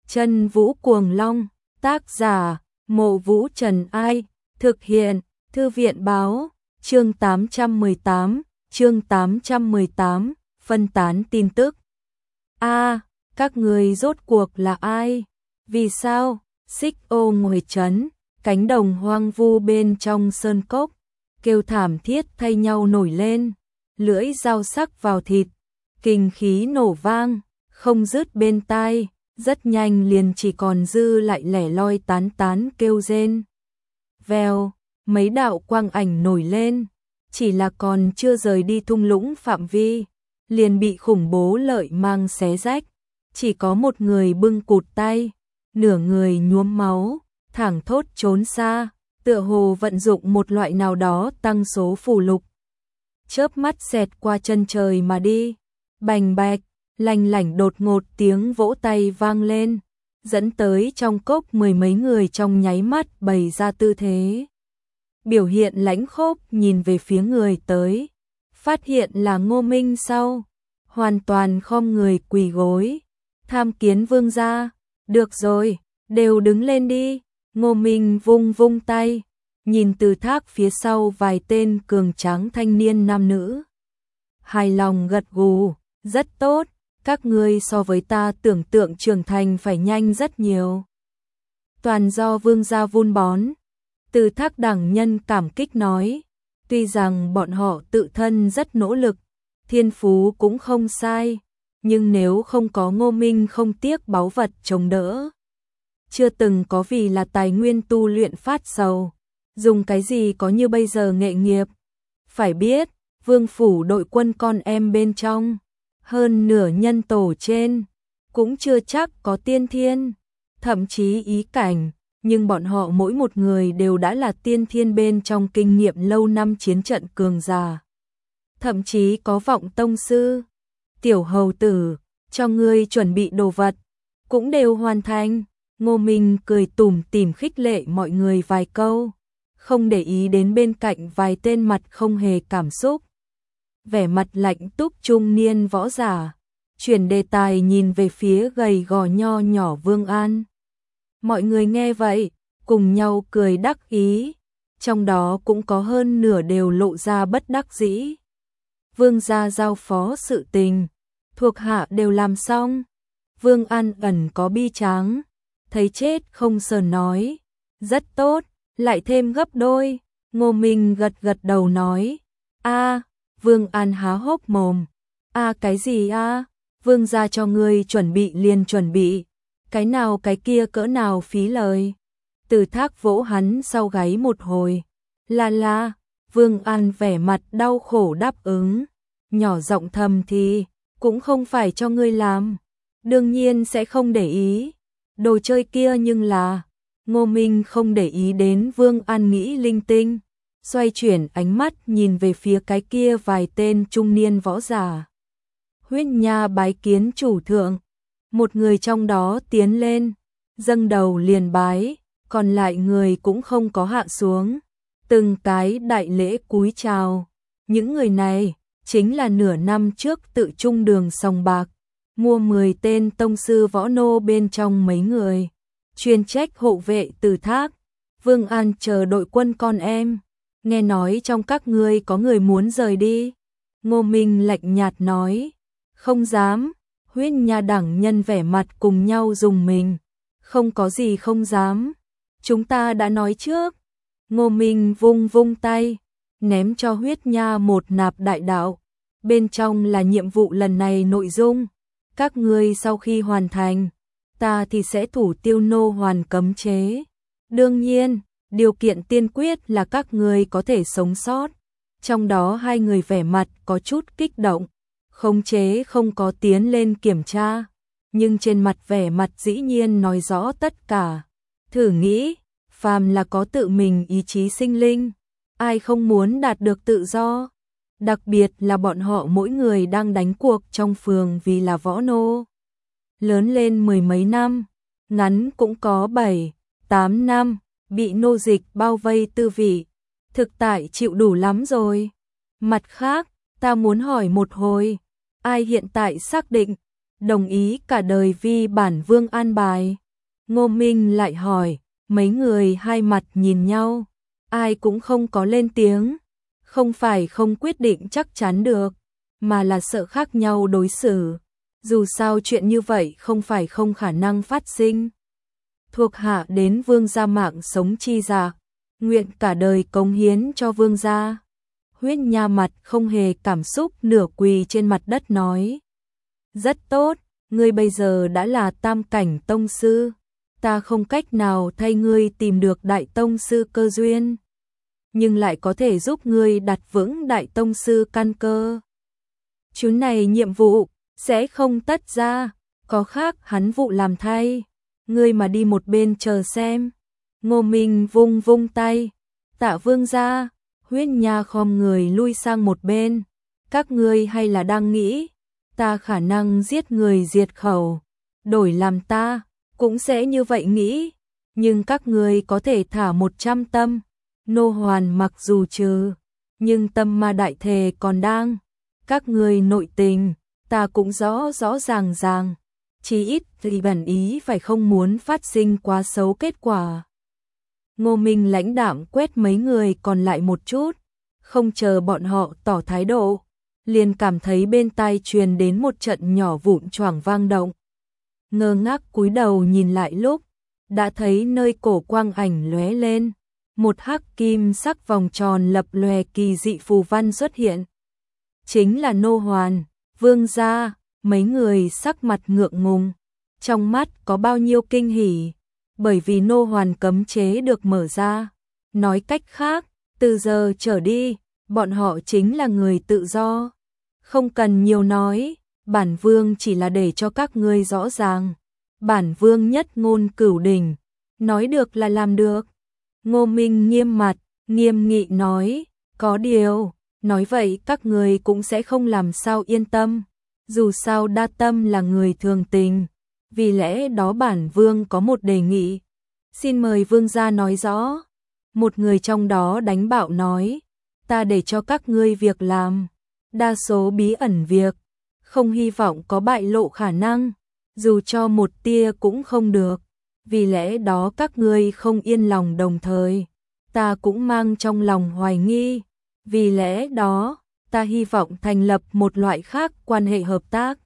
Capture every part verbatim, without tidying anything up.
Chân Vũ Cuồng Long, tác giả, Mộ Vũ Trần Ai, thực hiện, Thư viện báo, chương tám trăm mười tám, chương tám trăm mười tám, phân tán tin tức. A, các người rốt cuộc là ai? Vì sao? Xích Ô ngồi trấn, cánh đồng hoang vu bên trong sơn cốc, kêu thảm thiết thay nhau nổi lên, lưỡi dao sắc vào thịt, kinh khí nổ vang, không dứt bên tai, rất nhanh liền chỉ còn dư lại lẻ loi tán tán kêu rên. Vèo, mấy đạo quang ảnh nổi lên, chỉ là còn chưa rời đi thung lũng phạm vi, liền bị khủng bố lợi mang xé rách, chỉ có một người bưng cụt tay, nửa người nhuốm máu, thẳng thốt trốn xa, tựa hồ vận dụng một loại nào đó tăng số phù lục. Chớp mắt xẹt qua chân trời mà đi, bành bạch, lanh lảnh đột ngột tiếng vỗ tay vang lên, dẫn tới trong cốc mười mấy người trong nháy mắt bày ra tư thế. Biểu hiện lãnh khốc nhìn về phía người tới, phát hiện là Ngô Minh sau, hoàn toàn khom người quỳ gối, tham kiến vương gia, được rồi, đều đứng lên đi. Ngô Minh vung vung tay, nhìn Từ Thác phía sau vài tên cường tráng thanh niên nam nữ. Hài lòng gật gù, rất tốt, các ngươi so với ta tưởng tượng trưởng thành phải nhanh rất nhiều. Toàn do vương gia vun bón. Từ Thác đẳng nhân cảm kích nói, tuy rằng bọn họ tự thân rất nỗ lực, thiên phú cũng không sai, nhưng nếu không có Ngô Minh không tiếc báu vật chống đỡ, chưa từng có vì là tài nguyên tu luyện phát sầu, dùng cái gì có như bây giờ nghệ nghiệp. Phải biết, vương phủ đội quân con em bên trong, hơn nửa nhân tổ trên, cũng chưa chắc có tiên thiên, thậm chí ý cảnh, nhưng bọn họ mỗi một người đều đã là tiên thiên bên trong kinh nghiệm lâu năm chiến trận cường giả. Thậm chí có vọng tông sư. Tiểu hầu tử, cho ngươi chuẩn bị đồ vật, cũng đều hoàn thành. Ngô Minh cười tủm tỉm khích lệ mọi người vài câu, không để ý đến bên cạnh vài tên mặt không hề cảm xúc, vẻ mặt lạnh túc trung niên võ giả, chuyển đề tài nhìn về phía gầy gò nho nhỏ Vương An. Mọi người nghe vậy, cùng nhau cười đắc ý, trong đó cũng có hơn nửa đều lộ ra bất đắc dĩ. Vương gia giao phó sự tình, thuộc hạ đều làm xong. Vương An ẩn có bi tráng, thấy chết không sờn nói, rất tốt, lại thêm gấp đôi. Ngô Minh gật gật đầu nói, a. Vương An há hốc mồm, a cái gì a? Vương gia cho ngươi chuẩn bị liền chuẩn bị, cái nào cái kia cỡ nào phí lời. Từ Thác vỗ hắn sau gáy một hồi, la la. Vương An vẻ mặt đau khổ đáp ứng, nhỏ giọng thầm thì, cũng không phải cho ngươi làm, đương nhiên sẽ không để ý. Đồ chơi kia nhưng là, Ngô Minh không để ý đến Vương An nghĩ linh tinh, xoay chuyển ánh mắt nhìn về phía cái kia vài tên trung niên võ giả. Huyết Nha bái kiến chủ thượng. Một người trong đó tiến lên, dâng đầu liền bái, còn lại người cũng không có hạ xuống, từng cái đại lễ cúi chào. Những người này chính là nửa năm trước tự trung đường sòng bạc, mua mười tên tông sư võ nô bên trong mấy người, chuyên trách hộ vệ Từ Thác. Vương An chờ đội quân con em, nghe nói trong các ngươi có người muốn rời đi. Ngô Minh lạnh nhạt nói, không dám. Huyết Nha đẳng nhân vẻ mặt cùng nhau dùng mình, không có gì không dám, chúng ta đã nói trước. Ngô Minh vung vung tay, ném cho Huyết Nha một nạp đại đạo, bên trong là nhiệm vụ lần này nội dung, các ngươi sau khi hoàn thành, ta thì sẽ thủ tiêu nô hoàn cấm chế. Đương nhiên, điều kiện tiên quyết là các ngươi có thể sống sót. Trong đó hai người vẻ mặt có chút kích động, khống chế không có tiến lên kiểm tra, nhưng trên mặt vẻ mặt dĩ nhiên nói rõ tất cả. Thử nghĩ, phàm là có tự mình ý chí sinh linh, ai không muốn đạt được tự do, đặc biệt là bọn họ mỗi người đang đánh cuộc trong phường vì là võ nô. Lớn lên mười mấy năm, ngắn cũng có bảy, tám năm, bị nô dịch bao vây tư vị, thực tại chịu đủ lắm rồi. Mặt khác, ta muốn hỏi một hồi, ai hiện tại xác định đồng ý cả đời vì bản vương an bài. Ngô Minh lại hỏi, mấy người hai mặt nhìn nhau, ai cũng không có lên tiếng, không phải không quyết định chắc chắn được, mà là sợ khác nhau đối xử. Dù sao chuyện như vậy không phải không khả năng phát sinh. Thuộc hạ đến vương gia mạng sống chi dạ, nguyện cả đời cống hiến cho vương gia. Huyết Nha mặt không hề cảm xúc, nửa quỳ trên mặt đất nói. Rất tốt, ngươi bây giờ đã là tam cảnh tông sư, ta không cách nào thay ngươi tìm được đại tông sư cơ duyên, nhưng lại có thể giúp ngươi đặt vững đại tông sư căn cơ. Chú này nhiệm vụ sẽ không tất ra, có khác hắn vụ làm thay, ngươi mà đi một bên chờ xem. Ngô Minh vung vung tay, tạ vương gia. Huyết Nha khom người lui sang một bên, các ngươi hay là đang nghĩ ta khả năng giết người diệt khẩu, đổi làm ta cũng sẽ như vậy nghĩ, nhưng các ngươi có thể thả một trăm tâm, nô hoàn mặc dù trừ, nhưng tâm ma đại thề còn đang, các ngươi nội tình ta cũng rõ rõ ràng ràng, chí ít thì bản ý phải không muốn phát sinh quá xấu kết quả. Ngô Minh lãnh đạm quét mấy người còn lại một chút, không chờ bọn họ tỏ thái độ, liền cảm thấy bên tai truyền đến một trận nhỏ vụn choảng vang động. Ngơ ngác cúi đầu nhìn lại lúc, đã thấy nơi cổ quang ảnh lóe lên, một hắc kim sắc vòng tròn lập lòe kỳ dị phù văn xuất hiện. Chính là nô hoàn, vương gia, mấy người sắc mặt ngượng ngùng, trong mắt có bao nhiêu kinh hỉ. Bởi vì nô hoàn cấm chế được mở ra, nói cách khác, từ giờ trở đi, bọn họ chính là người tự do. Không cần nhiều nói, bản vương chỉ là để cho các ngươi rõ ràng. Bản vương nhất ngôn cửu đỉnh, nói được là làm được. Ngô Minh nghiêm mặt, nghiêm nghị nói, có điều, nói vậy các ngươi cũng sẽ không làm sao yên tâm. Dù sao đa tâm là người thường tình. Vì lẽ đó bản vương có một đề nghị, xin mời vương gia nói rõ. Một người trong đó đánh bạo nói, ta để cho các ngươi việc làm, đa số bí ẩn việc, không hy vọng có bại lộ khả năng, dù cho một tia cũng không được, vì lẽ đó các ngươi không yên lòng đồng thời, ta cũng mang trong lòng hoài nghi, vì lẽ đó, ta hy vọng thành lập một loại khác quan hệ hợp tác.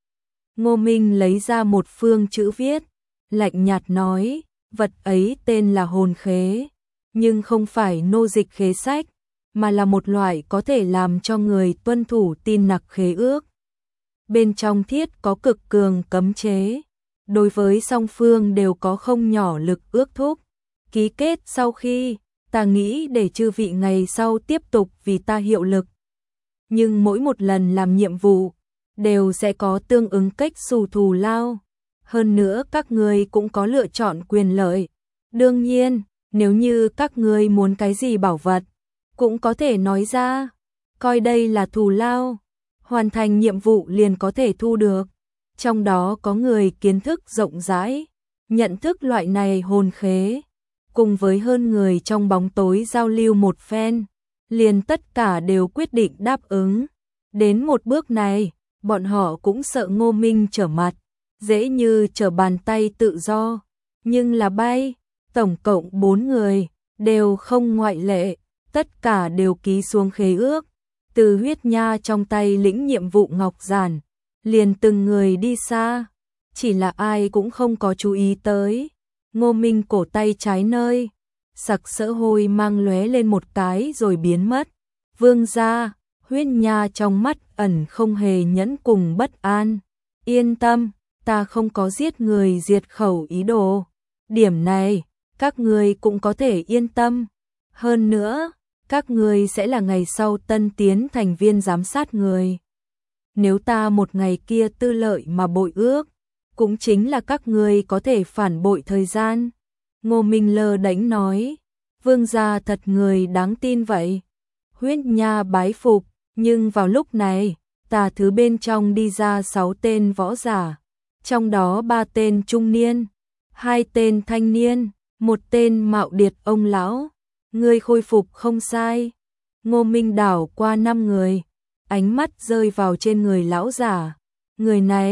Ngô Minh lấy ra một phương chữ viết, lạnh nhạt nói, vật ấy tên là hồn khế, nhưng không phải nô dịch khế sách, mà là một loại có thể làm cho người tuân thủ tin nặc khế ước. Bên trong thiết có cực cường cấm chế, đối với song phương đều có không nhỏ lực ước thúc. Ký kết sau khi, ta nghĩ để chư vị ngày sau tiếp tục vì ta hiệu lực. Nhưng mỗi một lần làm nhiệm vụ, đều sẽ có tương ứng cách xù thù lao. Hơn nữa các ngươi cũng có lựa chọn quyền lợi. Đương nhiên, nếu như các ngươi muốn cái gì bảo vật, cũng có thể nói ra, coi đây là thù lao, hoàn thành nhiệm vụ liền có thể thu được. Trong đó có người kiến thức rộng rãi, nhận thức loại này hồn khế, cùng với hơn người trong bóng tối giao lưu một phen, liền tất cả đều quyết định đáp ứng. Đến một bước này, bọn họ cũng sợ Ngô Minh trở mặt, dễ như trở bàn tay tự do, nhưng là bay, tổng cộng bốn người, đều không ngoại lệ, tất cả đều ký xuống khế ước. Từ Huyết Nha trong tay lĩnh nhiệm vụ ngọc giản, liền từng người đi xa, chỉ là ai cũng không có chú ý tới. Ngô Minh cổ tay trái nơi, sặc sỡ hôi mang lóe lên một cái rồi biến mất. Vương gia, Huyết Nha trong mắt ẩn không hề nhẫn cùng bất an. Yên tâm, ta không có giết người diệt khẩu ý đồ. Điểm này, các ngươi cũng có thể yên tâm. Hơn nữa, các ngươi sẽ là ngày sau tân tiến thành viên giám sát người. Nếu ta một ngày kia tư lợi mà bội ước, cũng chính là các ngươi có thể phản bội thời gian. Ngô Minh lơ đễnh nói, vương gia thật người đáng tin vậy. Huyết Nha bái phục, nhưng vào lúc này, tà thứ bên trong đi ra sáu tên võ giả, trong đó ba tên trung niên, hai tên thanh niên, một tên mạo điệt ông lão. Người khôi phục không sai. Ngô Minh đảo qua năm người, ánh mắt rơi vào trên người lão giả. Người này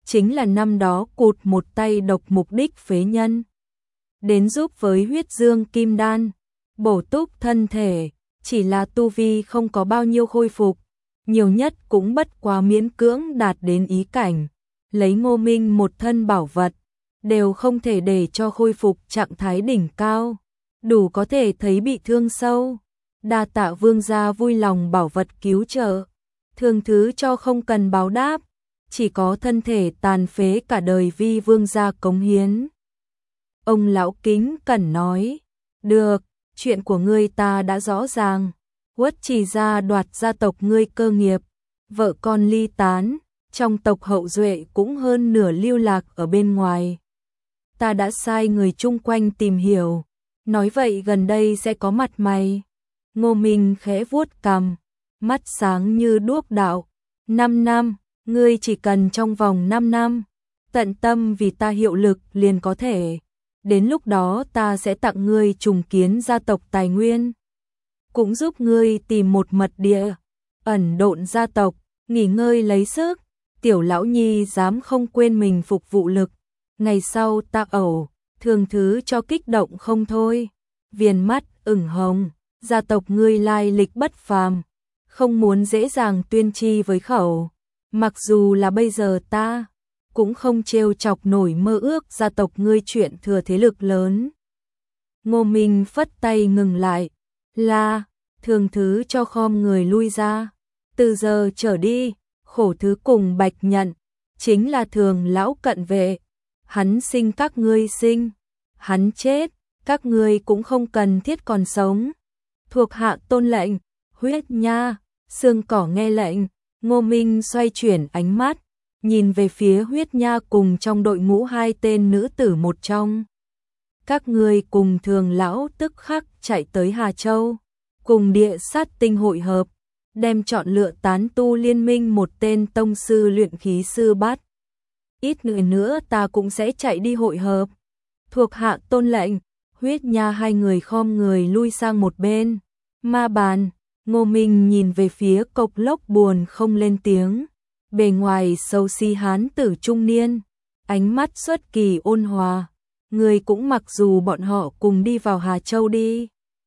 chính là năm đó cụt một tay độc mục đích phế nhân. Đến giúp với huyết dương kim đan, bổ túc thân thể, chỉ là tu vi không có bao nhiêu khôi phục, nhiều nhất cũng bất quá miễn cưỡng đạt đến ý cảnh, lấy Ngô Minh một thân bảo vật, đều không thể để cho khôi phục trạng thái đỉnh cao, đủ có thể thấy bị thương sâu. Đa tạ vương gia vui lòng bảo vật cứu trợ, thường thứ cho không cần báo đáp, chỉ có thân thể tàn phế cả đời vi vương gia cống hiến. Ông lão kính cẩn nói, được, chuyện của ngươi ta đã rõ ràng, Uất Trì gia đoạt gia tộc ngươi cơ nghiệp, vợ con ly tán, trong tộc hậu duệ cũng hơn nửa lưu lạc ở bên ngoài. Ta đã sai người chung quanh tìm hiểu, nói vậy gần đây sẽ có mặt mày. Ngô Minh khẽ vuốt cằm, mắt sáng như đuốc đạo, năm năm, ngươi chỉ cần trong vòng năm năm, tận tâm vì ta hiệu lực liền có thể. Đến lúc đó ta sẽ tặng ngươi trùng kiến gia tộc tài nguyên, cũng giúp ngươi tìm một mật địa, ẩn độn gia tộc, nghỉ ngơi lấy sức. Tiểu lão nhi dám không quên mình phục vụ lực, ngày sau ta ẩu, thường thứ cho kích động không thôi. Viền mắt ửng hồng, gia tộc ngươi lai lịch bất phàm, không muốn dễ dàng tuyên chi với khẩu, mặc dù là bây giờ ta cũng không trêu chọc nổi mơ ước gia tộc ngươi chuyện thừa thế lực lớn. Ngô Minh phất tay ngừng lại, là, thường thứ cho khom người lui ra, từ giờ trở đi, khổ thứ cùng Bạch Nhận, chính là thường lão cận vệ, hắn sinh các ngươi sinh, hắn chết, các ngươi cũng không cần thiết còn sống. Thuộc hạ tôn lệnh. Huyết Nha, Xương Cỏ nghe lệnh. Ngô Minh xoay chuyển ánh mắt, nhìn về phía Huyết Nha cùng trong đội ngũ hai tên nữ tử một trong. Các ngươi cùng thường lão tức khắc chạy tới Hà Châu, cùng địa sát tinh hội hợp, đem chọn lựa tán tu liên minh một tên tông sư luyện khí sư bắt. Ít người nữa ta cũng sẽ chạy đi hội hợp. Thuộc hạ tôn lệnh. Huyết Nha hai người khom người lui sang một bên. Ma bàn, Ngô Minh nhìn về phía Cộc Lốc buồn không lên tiếng. Bề ngoài xấu xí hán tử trung niên, ánh mắt xuất kỳ ôn hòa. Người cũng mặc dù bọn họ cùng đi vào Hà Châu đi.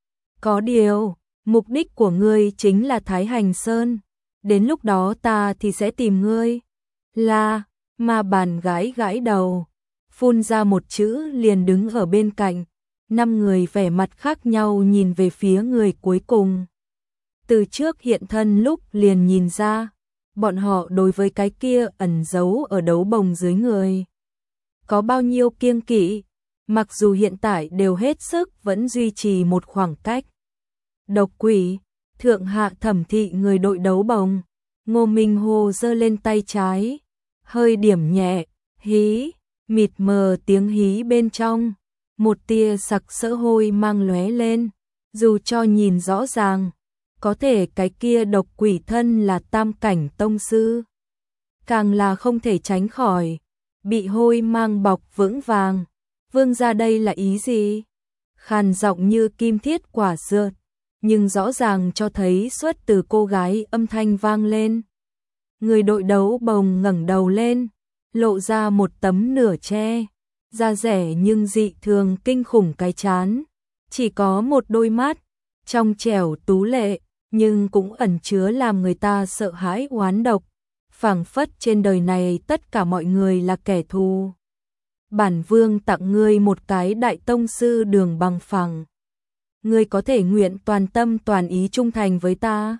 Có điều, mục đích của ngươi chính là Thái Hành Sơn. Đến lúc đó ta thì sẽ tìm ngươi. Là, ma bàn gãi gãi đầu, phun ra một chữ liền đứng ở bên cạnh. Năm người vẻ mặt khác nhau nhìn về phía người cuối cùng. Từ trước hiện thân lúc liền nhìn ra, bọn họ đối với cái kia ẩn giấu ở đấu bồng dưới người có bao nhiêu kiêng kỵ, mặc dù hiện tại đều hết sức vẫn duy trì một khoảng cách. Độc quỷ, thượng hạ thẩm thị người đội đấu bồng. Ngô Minh Hồ giơ lên tay trái, hơi điểm nhẹ, hí, mịt mờ tiếng hí bên trong, một tia sặc sỡ hôi mang lóe lên, dù cho nhìn rõ ràng, có thể cái kia độc quỷ thân là tam cảnh tông sư, càng là không thể tránh khỏi, bị hôi mang bọc vững vàng. Vương gia đây là ý gì? Khàn giọng như kim thiết quả dược, nhưng rõ ràng cho thấy xuất từ cô gái âm thanh vang lên. Người đội đấu bồng ngẩng đầu lên, lộ ra một tấm nửa che, da rẻ nhưng dị thường kinh khủng cái trán, chỉ có một đôi mắt, trong trẻo tú lệ, nhưng cũng ẩn chứa làm người ta sợ hãi oán độc, phảng phất trên đời này tất cả mọi người là kẻ thù. Bản vương tặng ngươi một cái đại tông sư đường bằng phẳng. Ngươi có thể nguyện toàn tâm toàn ý trung thành với ta.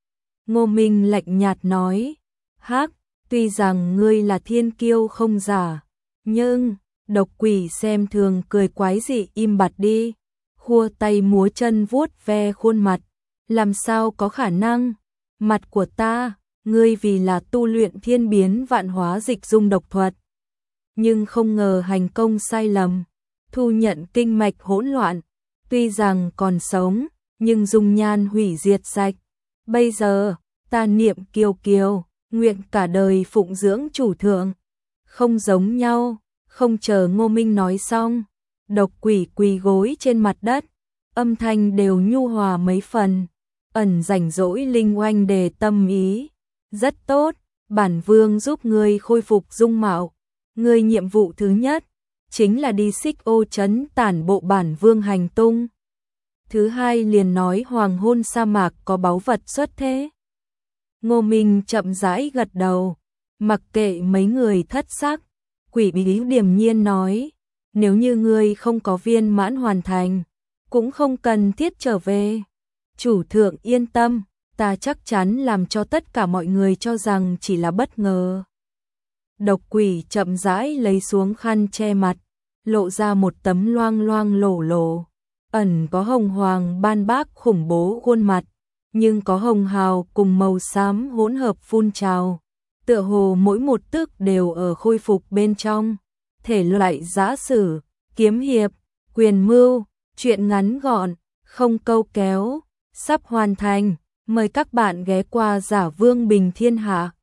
Ngô Minh lạnh nhạt nói, hắc, tuy rằng ngươi là thiên kiêu không giả, nhưng, độc quỷ xem thường cười quái dị im bặt đi, khua tay múa chân vuốt ve khuôn mặt, làm sao có khả năng, mặt của ta, ngươi vì là tu luyện thiên biến vạn hóa dịch dung độc thuật. Nhưng không ngờ hành công sai lầm, thu nhận kinh mạch hỗn loạn, tuy rằng còn sống, nhưng dung nhan hủy diệt sạch. Bây giờ, ta niệm kiều kiều, nguyện cả đời phụng dưỡng chủ thượng. Không giống nhau, không chờ Ngô Minh nói xong, độc quỷ quỳ gối trên mặt đất, âm thanh đều nhu hòa mấy phần, ẩn rảnh rỗi linh oanh đề tâm ý. Rất tốt, bản vương giúp ngươi khôi phục dung mạo. Ngươi nhiệm vụ thứ nhất chính là đi Xích Ô trấn tản bộ bản vương hành tung. Thứ hai liền nói hoàng hôn sa mạc có báu vật xuất thế. Ngô Minh chậm rãi gật đầu, mặc kệ mấy người thất sắc, Quỷ Bí điềm nhiên nói, nếu như ngươi không có viên mãn hoàn thành, cũng không cần thiết trở về. Chủ thượng yên tâm, ta chắc chắn làm cho tất cả mọi người cho rằng chỉ là bất ngờ. Độc Quỷ chậm rãi lấy xuống khăn che mặt, lộ ra một tấm loang loang lổ lổ, ẩn có hồng hoàng ban bác khủng bố khuôn mặt, nhưng có hồng hào cùng màu xám hỗn hợp phun trào, tựa hồ mỗi một tức đều ở khôi phục bên trong. Thể loại giã sử, kiếm hiệp, quyền mưu, truyện ngắn gọn, không câu kéo, sắp hoàn thành. Mời các bạn ghé qua Giả Vương Bình Thiên Hạ.